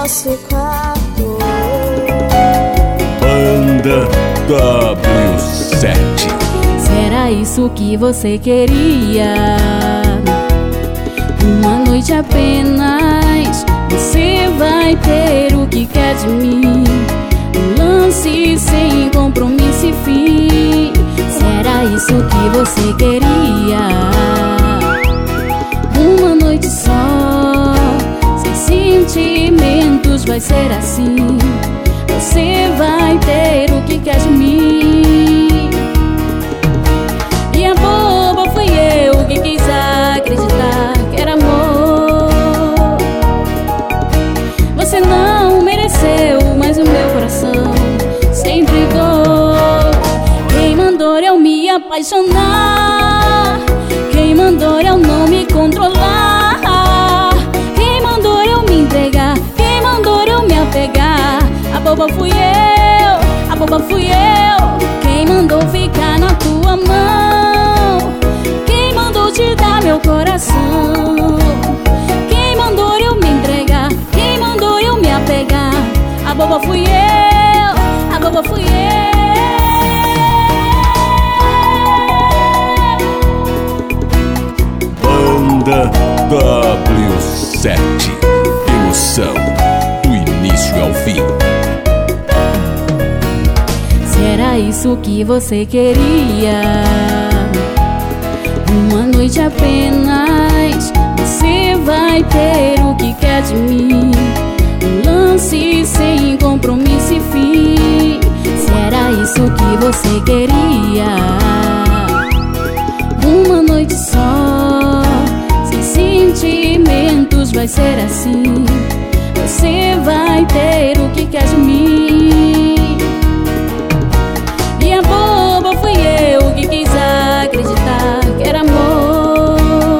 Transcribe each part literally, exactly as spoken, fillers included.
nosso quarto. Banda W sete. Será isso que você queria? Uma noite apenas, você vai ter o que quer de mim. Um lance sem compromisso e fim. Será isso que você queria? Uma noite só, sem sentimentos, vai ser assim. Você vai ter o que quer de mim. E a boba fui eu que quis acreditar que era amor. Você não mereceu, mas o meu coração sempre dor. Quem mandou eu me apaixonar? Quem mandou eu não me controlar? Quem mandou eu me entregar? Quem mandou eu me apegar? A boba fui eu, a boba fui eu. Quem mandou ficar na tua mão? Quem mandou te dar meu coração? Quem mandou eu me entregar? Quem mandou eu me apegar? A boba fui eu, a boba fui eu. Banda W sete. Emoção do início ao fim. Será isso que você queria? Uma noite apenas, você vai ter o que quer de mim. Um lance sem compromisso e fim. Será isso que você queria? Uma noite só, sem sentimentos, vai ser assim. Você vai ter o que quer de mim. E a boba fui eu que quis acreditar que era amor.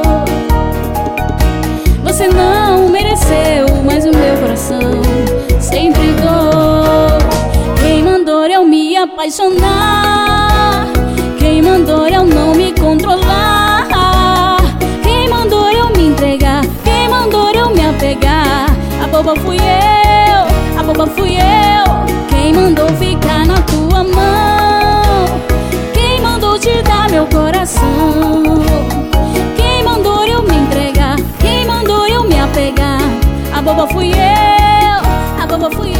Você não mereceu, mas o meu coração sempre dor. Quem mandou eu me apaixonar? Quem mandou eu não me controlar? Quem mandou eu me entregar? Quem mandou eu me apegar? A boba fui eu, a boba fui eu. Quem mandou ficar na tua mão? Quem mandou te dar meu coração? Quem mandou eu me entregar? Quem mandou eu me apegar? A boba fui eu.